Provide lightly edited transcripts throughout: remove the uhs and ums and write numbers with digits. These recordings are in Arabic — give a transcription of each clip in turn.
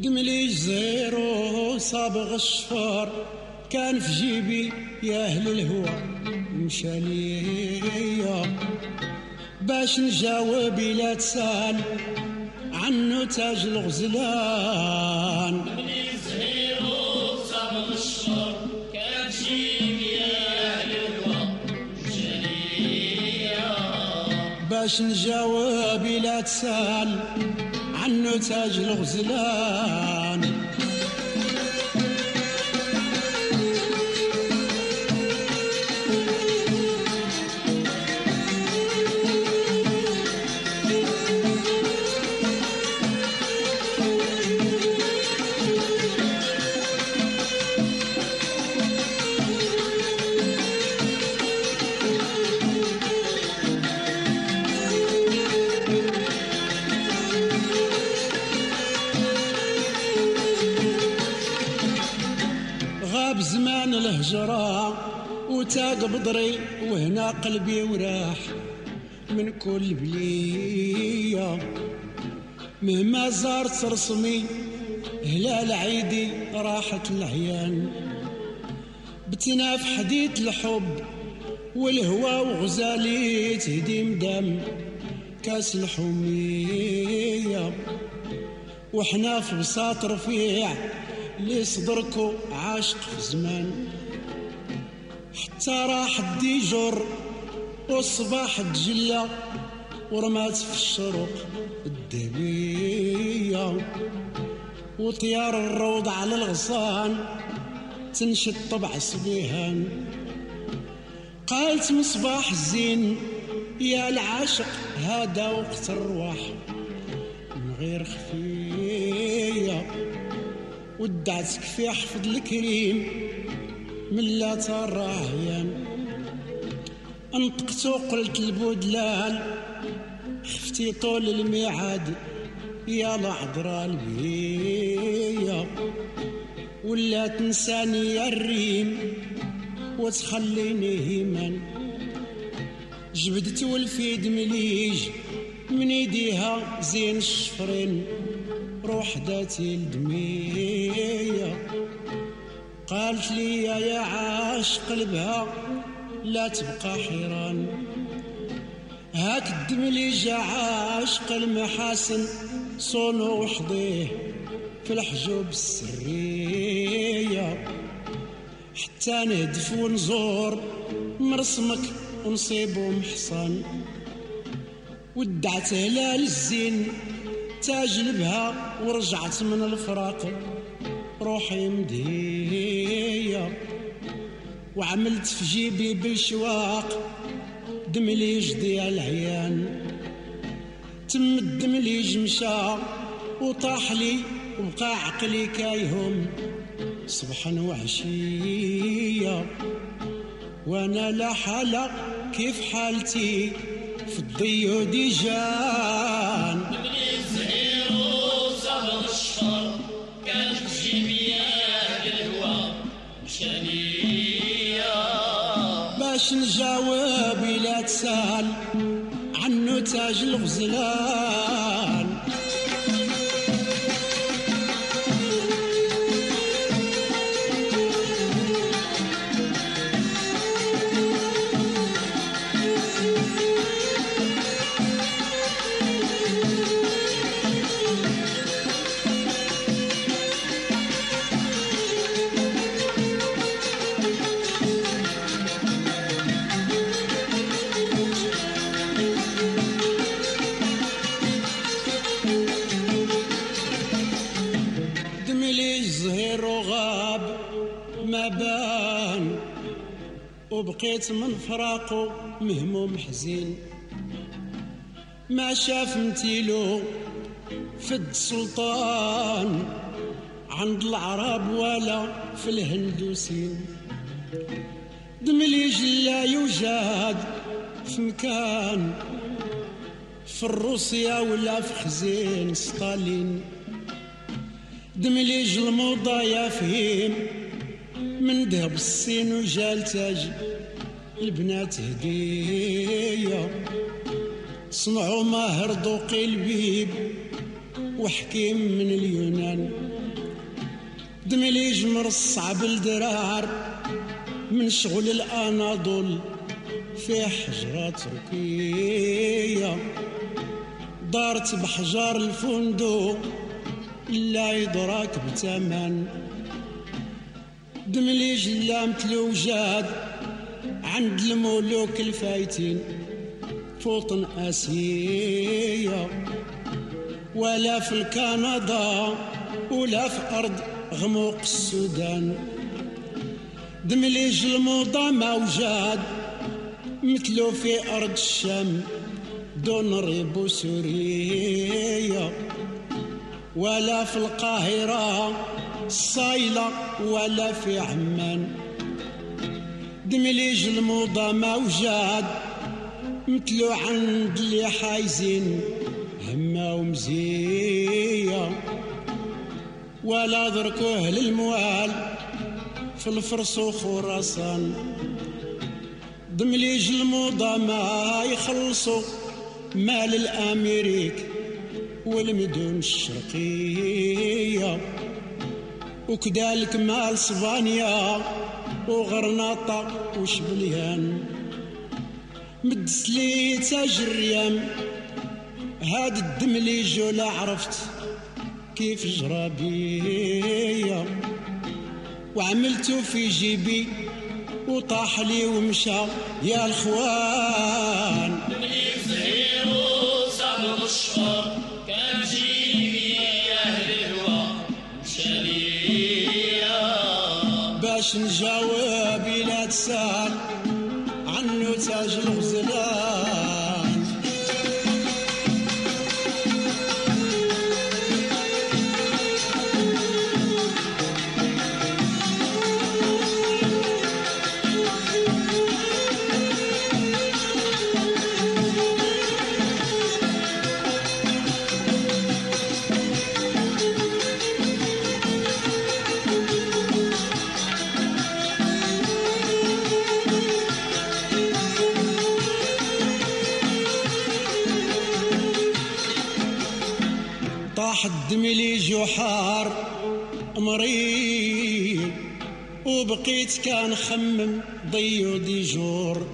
دملي زيرو صابغ الشفار كان في جيبي يا أهل الهوى مشى ليا باش نجاوب لا تسال عنو تاج الغزلان. دملي زيرو صابغ الشفار كان في جيبي يا أهل الهوى مشى ليا باش نجاوب لا تسال عنو تاج الغزلان. غاب زمان الهجرة وتاق بضري وهنا قلبي وراح من كل بلية مهما زارت رسمي هلال عيدي راحت العيان بتنا في حديث الحب والهوى وغزالي تهدي مدام كاس الحمية وحنا في بساط رفيع لي صدركو عاشق في زمان حتى راح الديجور والصباح تجلى ورمات في الشروق الدهبية وطيار الروض على الغصان تنشد طبع صبيهان قالت مصباح الزين يا العاشق هذا وقت الرواح من غير خفيه ودعتك في حفظ الكريم من لا ترى عيان انطقت وقلت البودلال خفتي طول الميعاد يا العذراء البهية ولا تنساني يا الريم وتخليني هيمان جبدت والفيد مليج من ايديها زين الشفرين روح ذاتي الدمية قالت لي يا عاش قلبها لا تبقى حيران هاك الدم اللي جا عاشق المحاسن صونو وحضيه في الحجوب السرية حتى نهدف ونزور مرسمك ونصيبو محصن ودعت هلال الزين تاجلبها ورجعت من الفراق روحي مدهية وعملت في جيبي بالشواق دمليج ديال العيان تم الدمليج مشى وطاح لي وبقى عقلي كايهم صبحا وعشية وانا لا حالة كيف حالتي في الضيو دي جان. كان في جيبي يا الهوى مشانية باش نجاوب لا تسال عنو تاج الغزلان. ما بان وبقيت من فراقه مهموم حزين ما شاف متيلو فد سلطان عند العرب ولا في الهندوسين دملي جلا يوجد في مكان في الروسيا ولا في خزين ستالين دملي الموضة يا فهيم من ذهب الصين وجال تاج البنات هدية صنعوا ماهر ذوقي البيب وحكيم من اليونان. دملي جمر الصعب الدرار من شغل الأناضول في حجرة تركية. دارت بحجار الفندق لا يدراك بتمن. دملي جلامت الوجاد عند الملوك الفايتين فوطن آسيا، ولا في الكندا ولا في أرض غموق السودان. دمليج الموضة موجاد مثلو في أرض الشام دون ريبو سوريا، ولا في القاهرة الصايلة ولا في عمان. دمليج الموضة موجاد مثلو عند اللي حايزين همة ومزية، ولا دركو أهل الموال في الفرس وخراسان. دمليج الموضة ما يخلصوا مال الأمريك والمدن الشرقية، وكذلك مال صبانيا وغرناطة وشبليان. مدسلي تاجريام هاد الدمليج ولا عرفت كيف جرى بيا، وعملتو في جيبي وطاح لي ومشى يا الخوان. دملي زهير وصابغ الشهر كان جيبي يا أهل الهوى مشى ليا. باش نجاوب لا تسال عنو تاج الغزلان. طاح الدمليج وحار مريض، وبقيت كان خمم ضيو ديجور.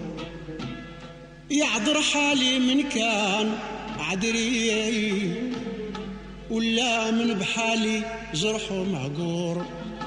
يعذر حالي من كان عدري ولا من بحالي جرحه معقور.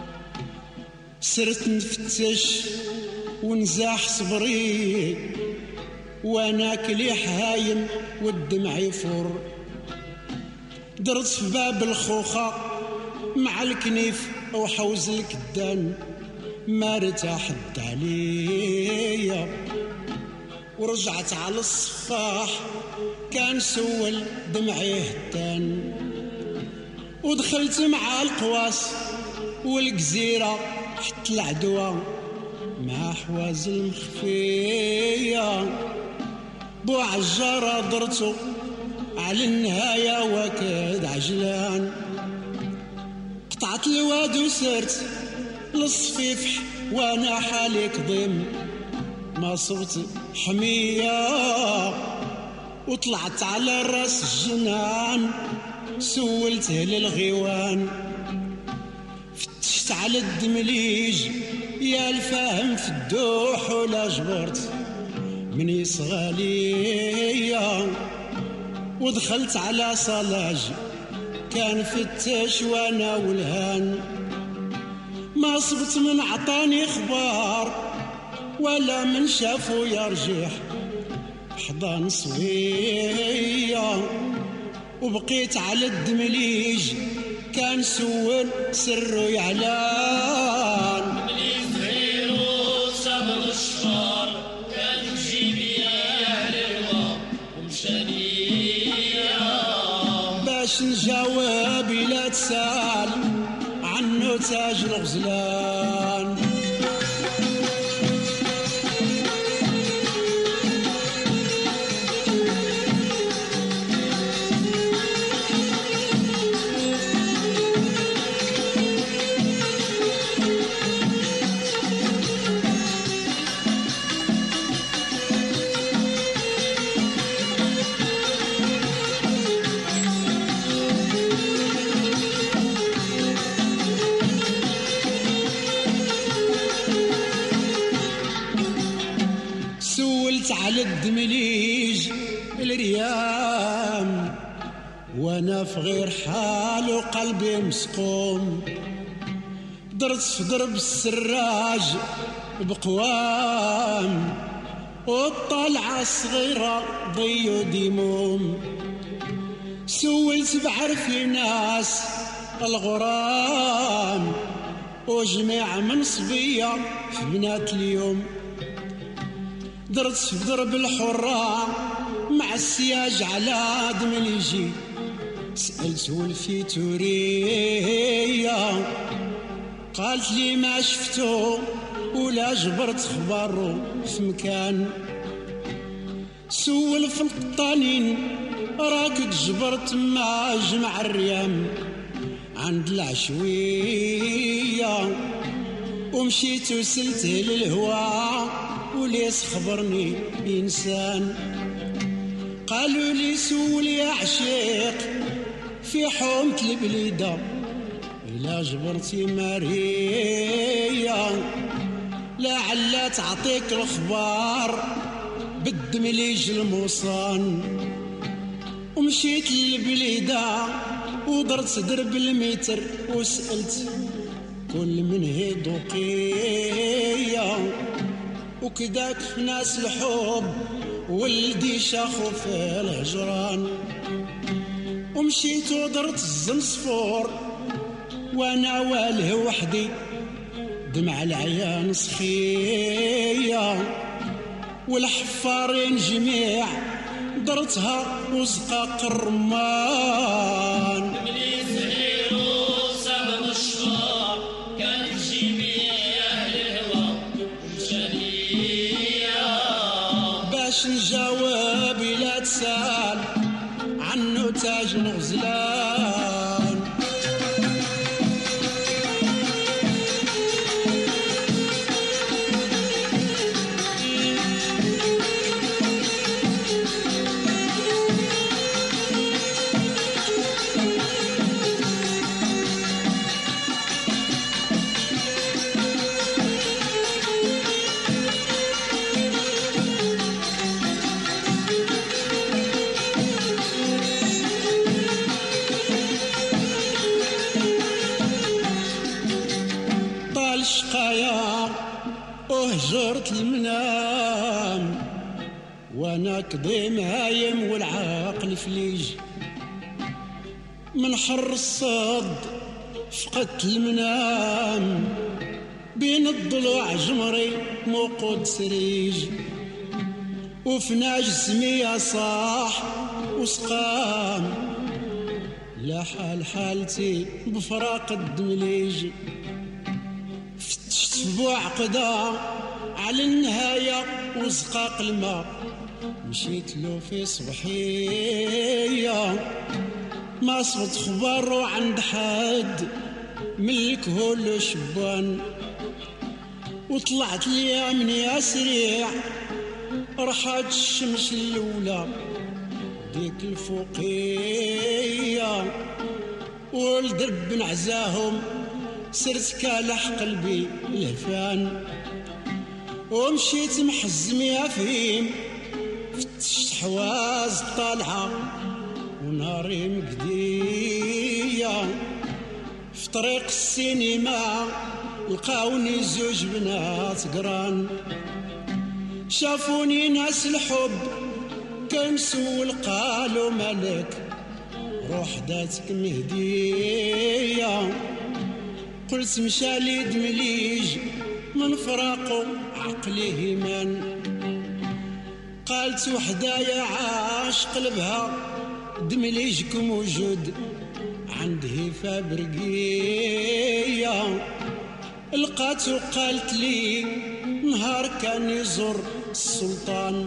صرت نفتش ونزاح صبري وانا كليح هايم والدمع يفور. درت في باب الخوخة مع الكنيف وحوز الكدان ما ارتاحت عليا، ورجعت على الصفاح كان سول دمعي هتان. ودخلت مع القواس والجزيرة حتى العدوى مع حواز المخفية. بو عجارة درتو على النهاية وكاد عجلان. قطعت الواد وسرت للصفيف وانا حالي كظيم ما صرت حمية. وطلعت على راس الجنان سولته للغيوان. فتشت على الدمليج يا الفاهم في الدوح ولا جبرت من يصغالية. ودخلت على صلاج كان فتش وانا والهان. ما صبت من عطاني اخبار ولا من شافو يرجح حضان صوية. وبقيت على الدمليج كان سول سرو يعلان. دملي زهير وصابغ الشهر كان جيبي يا أهل الهوى ومشى ليا. باش نجاوب لا تسال عنو تاج الغزلان. الدمليج الريام، وانا في غير حال وقلبي مسقوم. درت في درب السراج بقوام، والطلعة صغيرة ضي ديموم. سولت بعرفي ناس الغرام، وجميع من صبية في بنات اليوم. درت في درب الحرة مع السياج على دمليجي، سألت والفيتورية قالت لي ما شفتو ولا جبرت خبرو في مكان. سول في القطانين راك تجبرت ما جمع الريام عند العشوية، ومشيت وسلت للهوا وليس خبرني إنسان. قالوا لي سول يا عشيق في حومة البليدة إلا جبرتي ماريا، لعل تعطيك الأخبار بالدمليج الموصان. ومشيت للبليدة ودرت درب المتر، وسألت كل من هي دوقية، وكداك في ناس الحب ولدي شاخو في الهجران. ومشيت ودرت الزنصفور وانا واله وحدي، دمع العيان صخية والحفارين جميع درتها وزقاق الرمان. باش نجاوب لا تسال عنه تاج الغزلان. وهجرت المنام وانا كضيم هايم والعاقل فليج. من حر الصد فقدت المنام، بين الضلوع جمري موقود سريج. وفناج سمية صاح وسقام، لا حال حالتي بفراق الدمليج. فتشت بوعقدة على النهاية وزقاق الماء، مشيت له في صبحية ما صبت خبر عند حد من الكهول شبان. وطلعت لي من يا سريع رحات الشمس الأولى ديك الفوقية، والدرب نعزاهم سرت كالح قلبي الهفان. ومشيت محزم يا فهيم فتشت حواز طالعة وناري مقدية. في طريق السينما لقاوني زوج بنات قران، شافوني ناس الحب كنسول قالوا مالك روح داتك مهدية. قلت مشالي دمليج من فراقه عقلي هيمان. قالت وحدايا عاش قلبها دمليجك موجود عند هيفا برقية. لقات وقالت لي نهار كان يزور السلطان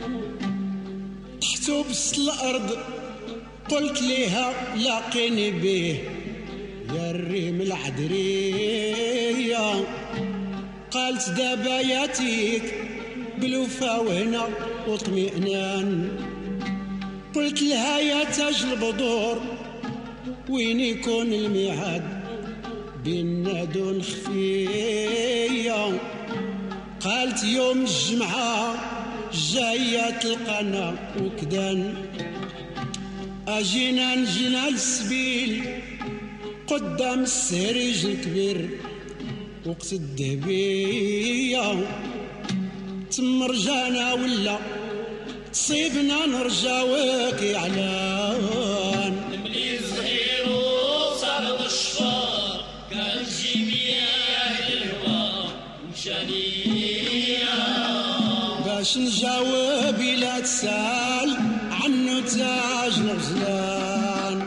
تحتو بس الأرض، قلت ليها لاقيني بيه يا الريم العدرية. قالت دابا ياتيك بالوفا وهنا واطمئنان. قلت لها يا تاج البدور وين يكون الميعاد بيننا دون خفية. قالت يوم الجمعة جاية القنا وكدان أجينا نجينا السبيل قدام السريج الكبير وقت الذهبية تم رجعنا ولا تصيبنا نرجعوك يا علان ملي زهيرو صار الشفار كان جيبيا أهل الهوى ومشانيا باش نجاوب لا تسال عنو تاج الغزلان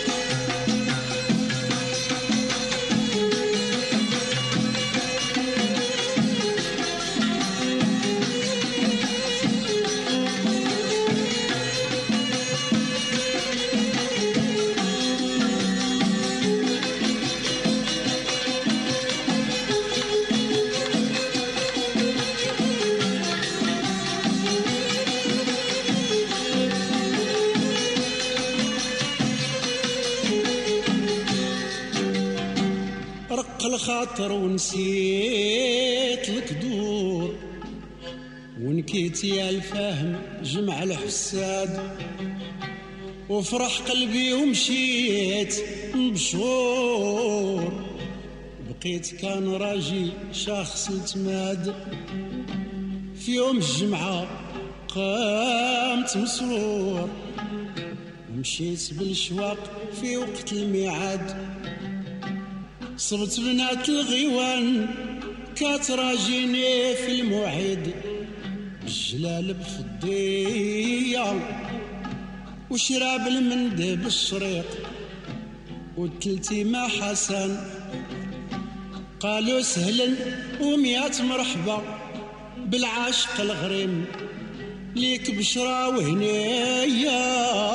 رق الخاطر ونسيت الكدور ونكيت يا الفهم جمع الحساد وفرح قلبي ومشيت مبشور بقيت كان راجي شخص التماد في يوم الجمعة قامت مسرور ومشيت بالشواق في وقت الميعاد صبت بنات الغيوان كتراجيني في الموعد بالجلال بفضية وشراب المندب الشريق والتلتي ما حسن قالوا سهلا وميات مرحبا بالعاشق الغريم ليك بشرى وهنية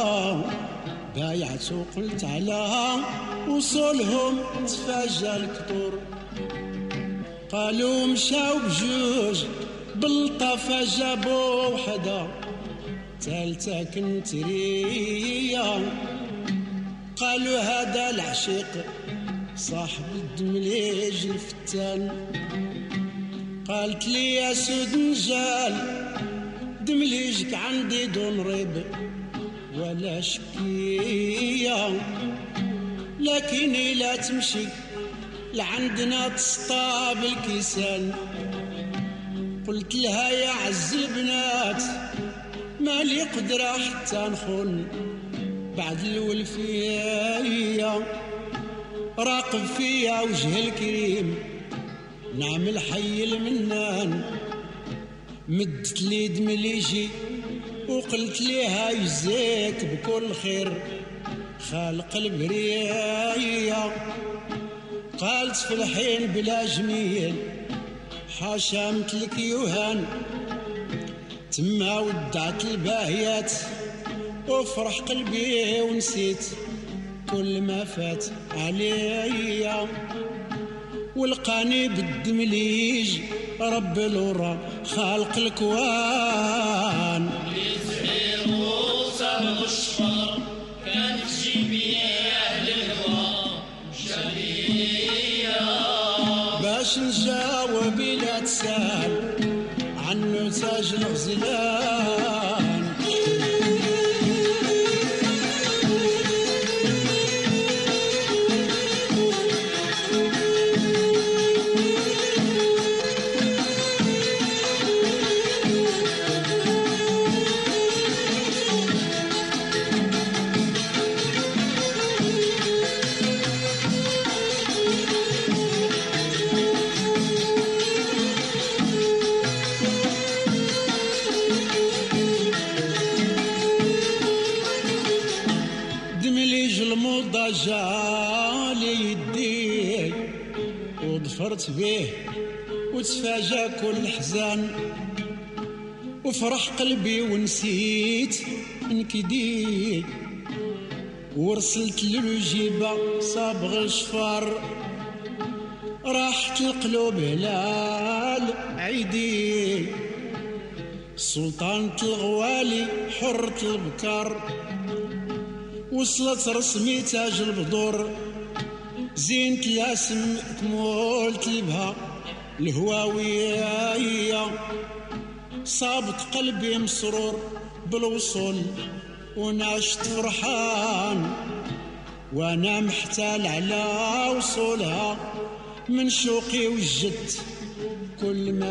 بايعت وقلت على وصولهم تفاجأ الكطور قالوا مشاو بجوج بالطفا جابوا وحدة تالتا كنت ريا قالوا هذا العشيق صاحب الدمليج الفتان قالت لي يا سود نجال دمليجك عندي دون ريب ولا شكية لكن لا تمشي لعندنا تصطاب الكيسان قلت لها يا عز البنات مالي قدرة حتى نخون بعد الولفية راقب فيا وجه الكريم نعمل حي المنان مدت لي دمليجي وقلت ليها يجزيك بكل خير خالق البرية قالت في الحين بلا جميل حاشا مثلك يوهان تما ودعت الباهيات وفرح قلبي ونسيت كل ما فات عليا والقاني بالدمليج رب الورى خالق الكوان لزهير وصار الشفار كان جيبي أهل الهوى شبية باش نجاوب لا تسال عنو تاج الغزلان جالي يدي وظفرت به وتفاجأ كل حزان وفرح قلبي ونسيت انكدي ورسلت للجيبة صابغ الشفار راحت القلوب هلال عيدي سلطانة الغوالي حرة البكار وصلت رسمي تاج البدور زينة الاسم كمولت لبها الهواوية صابت قلبي مسرور بالوصول وناشط فرحان، وانا محتال على وصولها من شوقي وجدت كل ما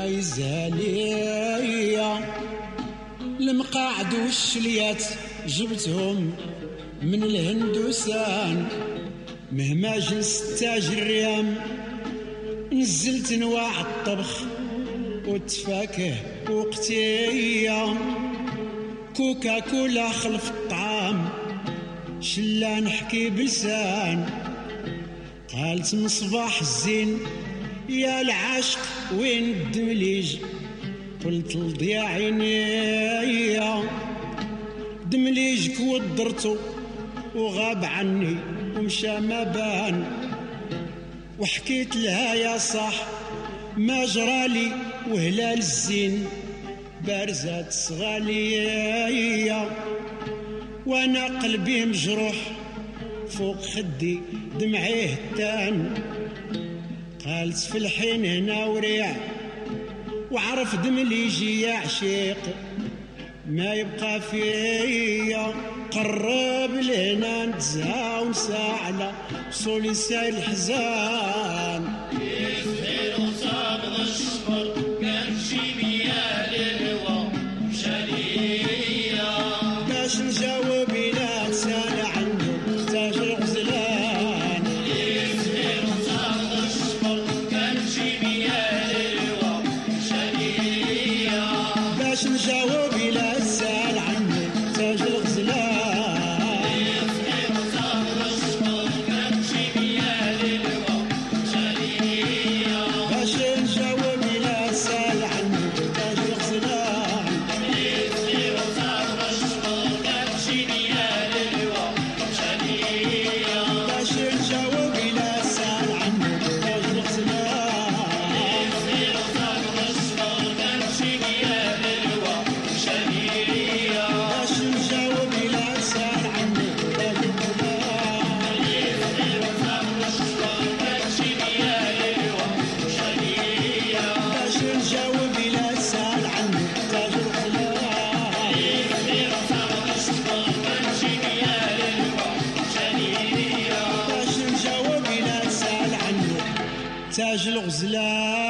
يزالي. المقاعد والشليات جبتهم من الهندوسان، مهما جلست تاج الريام نزلت انواع الطبخ والتفاكه وقتيه. كوكا كولا خلف الطعام شلا نحكي بلسان، قالت مصباح الزين يا العاشق وين الدمليج، قلت لضيا عينيا دمليجك ودرتو وغاب عني ومشى ما بان. وحكيت لها يا صاح ما جرالي وهلال الزين بارزات صغالية، وانا قلبي مجروح فوق خدي دمعيه التان. قالت في الحين هنا وريع وعرف دمليجي يا عشيق ما يبقى فيا. قرب لهنا نتزهى ونسى على وصولي سايل الحزان. يزهر وصابغ الشفر كان جيبيا للهوا مشالية، باش نجاوب إلى سال عنده تاج الغزلان. يزهر وصابغ الشفر كان جيبيا للهوا مشالية، باش نجاوب إلى سال عنده تاج الغزلان. تاج الغزلان.